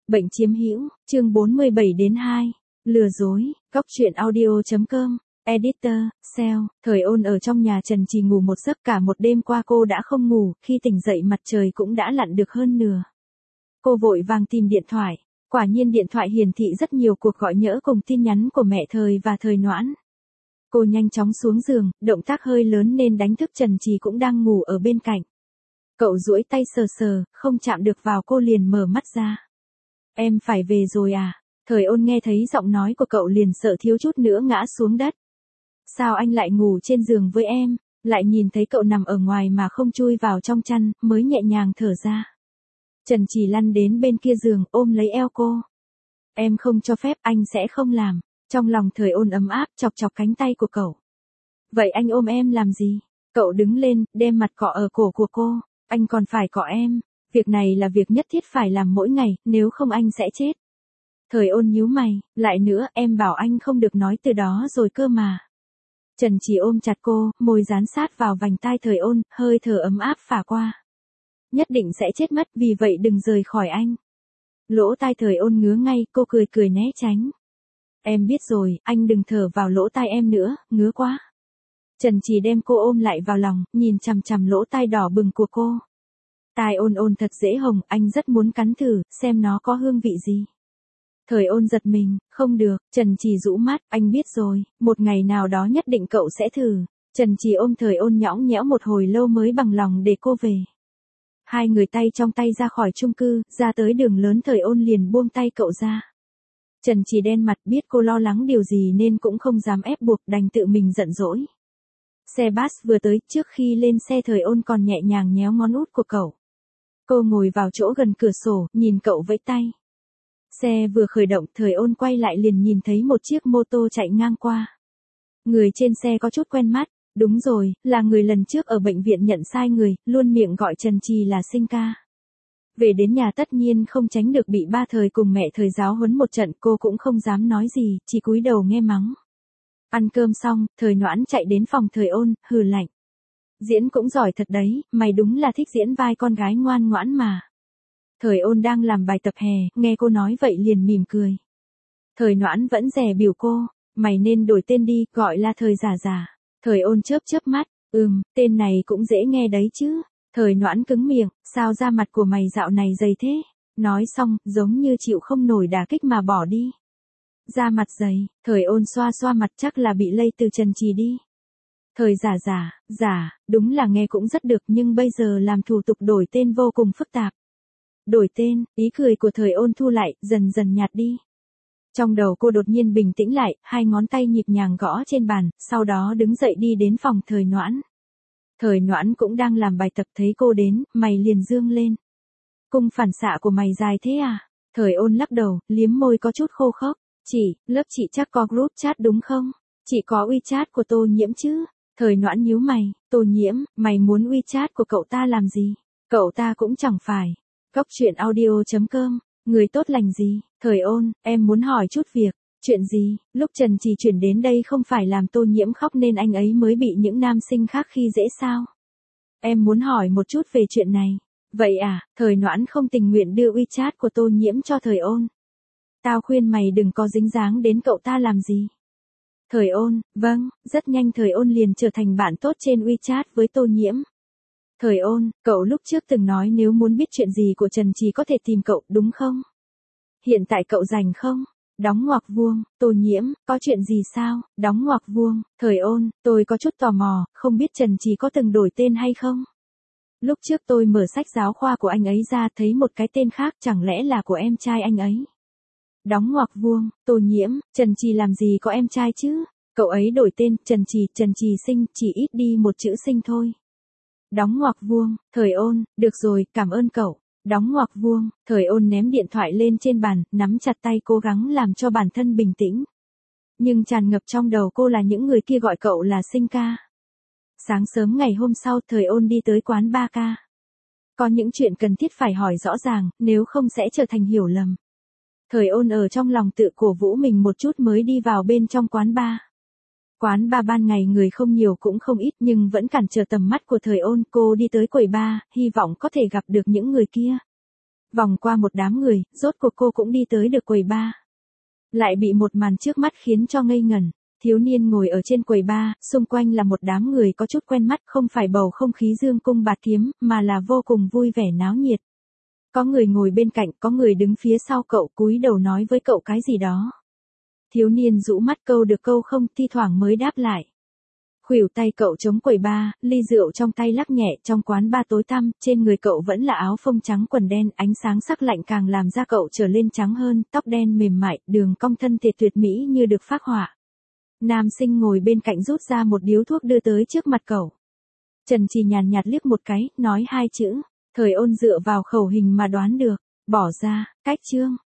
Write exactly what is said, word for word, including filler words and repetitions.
Bệnh chiếm hữu, chương bốn mươi bảy đến hai. Lừa dối, góc truyện audio.com, editor, sale. Thời Ôn ở trong nhà Trần Trì ngủ một giấc, cả một đêm qua cô đã không ngủ, khi tỉnh dậy mặt trời cũng đã lặn được hơn nửa. Cô vội vàng tìm điện thoại, quả nhiên điện thoại hiển thị rất nhiều cuộc gọi nhỡ cùng tin nhắn của mẹ Thời và Thời Noãn. Cô nhanh chóng xuống giường, động tác hơi lớn nên đánh thức Trần Trì cũng đang ngủ ở bên cạnh. Cậu duỗi tay sờ sờ, không chạm được vào cô liền mở mắt ra. Em phải về rồi à? Thời Ôn nghe thấy giọng nói của cậu liền sợ thiếu chút nữa ngã xuống đất. Sao anh lại ngủ trên giường với em? Lại nhìn thấy cậu nằm ở ngoài mà không chui vào trong chăn, mới nhẹ nhàng thở ra. Trần Trì lăn đến bên kia giường, ôm lấy eo cô. Em không cho phép, anh sẽ không làm. Trong lòng Thời Ôn ấm áp, chọc chọc cánh tay của cậu. Vậy anh ôm em làm gì? Cậu đứng lên, đem mặt cọ ở cổ của cô. Anh còn phải cọ em. Việc này là việc nhất thiết phải làm mỗi ngày, nếu không anh sẽ chết. Thời Ôn nhíu mày, lại nữa, em bảo anh không được nói từ đó rồi cơ mà. Trần Trì ôm chặt cô, môi dán sát vào vành tai Thời Ôn, hơi thở ấm áp phả qua. Nhất định sẽ chết mất, vì vậy đừng rời khỏi anh. Lỗ tai Thời Ôn ngứa ngay, cô cười cười né tránh. Em biết rồi, anh đừng thở vào lỗ tai em nữa, ngứa quá. Trần Trì đem cô ôm lại vào lòng, nhìn chằm chằm lỗ tai đỏ bừng của cô. Tai Ôn Ôn thật dễ hồng, anh rất muốn cắn thử, xem nó có hương vị gì. Thời Ôn giật mình, không được, Trần Trì rũ mắt, anh biết rồi, một ngày nào đó nhất định cậu sẽ thử. Trần Trì ôm Thời Ôn nhõng nhẽo một hồi lâu mới bằng lòng để cô về. Hai người tay trong tay ra khỏi chung cư, ra tới đường lớn Thời Ôn liền buông tay cậu ra. Trần Trì đen mặt, biết cô lo lắng điều gì nên cũng không dám ép buộc, đành tự mình giận dỗi. Xe bus vừa tới, trước khi lên xe Thời Ôn còn nhẹ nhàng nhéo ngón út của cậu. Cô ngồi vào chỗ gần cửa sổ, nhìn cậu vẫy tay. Xe vừa khởi động, Thời Ôn quay lại liền nhìn thấy một chiếc mô tô chạy ngang qua. Người trên xe có chút quen mắt, đúng rồi, là người lần trước ở bệnh viện nhận sai người, luôn miệng gọi Trần Trì là Sinh ca. Về đến nhà tất nhiên không tránh được bị ba Thời cùng mẹ Thời giáo huấn một trận, cô cũng không dám nói gì, chỉ cúi đầu nghe mắng. Ăn cơm xong, Thời Noãn chạy đến phòng Thời Ôn, hừ lạnh. Diễn cũng giỏi thật đấy, mày đúng là thích diễn vai con gái ngoan ngoãn mà. Thời Ôn đang làm bài tập hè, nghe cô nói vậy liền mỉm cười. Thời Noãn vẫn dè biểu cô, mày nên đổi tên đi, gọi là Thời Giả Giả. Thời Ôn chớp chớp mắt, ừm, tên này cũng dễ nghe đấy chứ. Thời Noãn cứng miệng, sao da mặt của mày dạo này dày thế? Nói xong, giống như chịu không nổi đả kích mà bỏ đi. Da mặt dày, Thời Ôn xoa xoa mặt, chắc là bị lây từ Trần Trì đi. Thời Giả Giả, giả, đúng là nghe cũng rất được, nhưng bây giờ làm thủ tục đổi tên vô cùng phức tạp. Đổi tên, ý cười của Thời Ôn thu lại, dần dần nhạt đi. Trong đầu cô đột nhiên bình tĩnh lại, hai ngón tay nhịp nhàng gõ trên bàn, sau đó đứng dậy đi đến phòng Thời Noãn. Thời Noãn cũng đang làm bài tập, thấy cô đến, mày liền dương lên. Cung phản xạ của mày dài thế à? Thời Ôn lắc đầu, liếm môi có chút khô khốc. Chị, lớp chị chắc có group chat đúng không? Chị có WeChat của Tô Nhiễm chứ? Thời Noãn nhíu mày, Tô Nhiễm, mày muốn WeChat của cậu ta làm gì? Cậu ta cũng chẳng phải. Góc truyện audio.com, người tốt lành gì? Thời Ôn, em muốn hỏi chút việc. Chuyện gì? Lúc Trần Trì chuyển đến đây không phải làm Tô Nhiễm khóc nên anh ấy mới bị những nam sinh khác khi dễ sao? Em muốn hỏi một chút về chuyện này. Vậy à? Thời Noãn không tình nguyện đưa WeChat của Tô Nhiễm cho Thời Ôn. Tao khuyên mày đừng có dính dáng đến cậu ta làm gì. Thời Ôn, vâng, rất nhanh Thời Ôn liền trở thành bạn tốt trên WeChat với Tô Nhiễm. Thời Ôn, cậu lúc trước từng nói nếu muốn biết chuyện gì của Trần Trì có thể tìm cậu, đúng không? Hiện tại cậu rảnh không? Đóng ngoặc vuông, Tô Nhiễm, có chuyện gì sao? Đóng ngoặc vuông, Thời Ôn, tôi có chút tò mò, không biết Trần Trì có từng đổi tên hay không? Lúc trước tôi mở sách giáo khoa của anh ấy ra thấy một cái tên khác, chẳng lẽ là của em trai anh ấy? Đóng ngoặc vuông, Tô Nhiễm, Trần Trì làm gì có em trai chứ? Cậu ấy đổi tên, Trần Trì, Trần Trì Sinh, chỉ ít đi một chữ Sinh thôi. Đóng ngoặc vuông, Thời Ôn, được rồi, cảm ơn cậu. Đóng ngoặc vuông, Thời Ôn ném điện thoại lên trên bàn, nắm chặt tay cố gắng làm cho bản thân bình tĩnh. Nhưng tràn ngập trong đầu cô là những người kia gọi cậu là Sinh ca. Sáng sớm ngày hôm sau, Thời Ôn đi tới quán ba ca. Có những chuyện cần thiết phải hỏi rõ ràng, nếu không sẽ trở thành hiểu lầm. Thời Ôn ở trong lòng tự cổ vũ mình một chút mới đi vào bên trong quán bar. Quán bar ban ngày người không nhiều cũng không ít nhưng vẫn cản trở tầm mắt của Thời Ôn. Cô đi tới quầy bar, hy vọng có thể gặp được những người kia. Vòng qua một đám người, rốt cuộc cô cũng đi tới được quầy bar. Lại bị một màn trước mắt khiến cho ngây ngẩn. Thiếu niên ngồi ở trên quầy bar, xung quanh là một đám người có chút quen mắt, không phải bầu không khí dương cung bạt kiếm, mà là vô cùng vui vẻ náo nhiệt. Có người ngồi bên cạnh, có người đứng phía sau cậu cúi đầu nói với cậu cái gì đó. Thiếu niên rũ mắt câu được câu không, thi thoảng mới đáp lại. Khuỷu tay cậu chống quầy bar, ly rượu trong tay lắc nhẹ, trong quán bar tối tăm, trên người cậu vẫn là áo phông trắng quần đen, ánh sáng sắc lạnh càng làm da cậu trở lên trắng hơn, tóc đen mềm mại, đường cong thân thể tuyệt mỹ như được phác họa. Nam sinh ngồi bên cạnh rút ra một điếu thuốc đưa tới trước mặt cậu. Trần Trì nhàn nhạt liếc một cái, nói hai chữ, Thời Ôn dựa vào khẩu hình mà đoán được, bỏ ra, cách chương.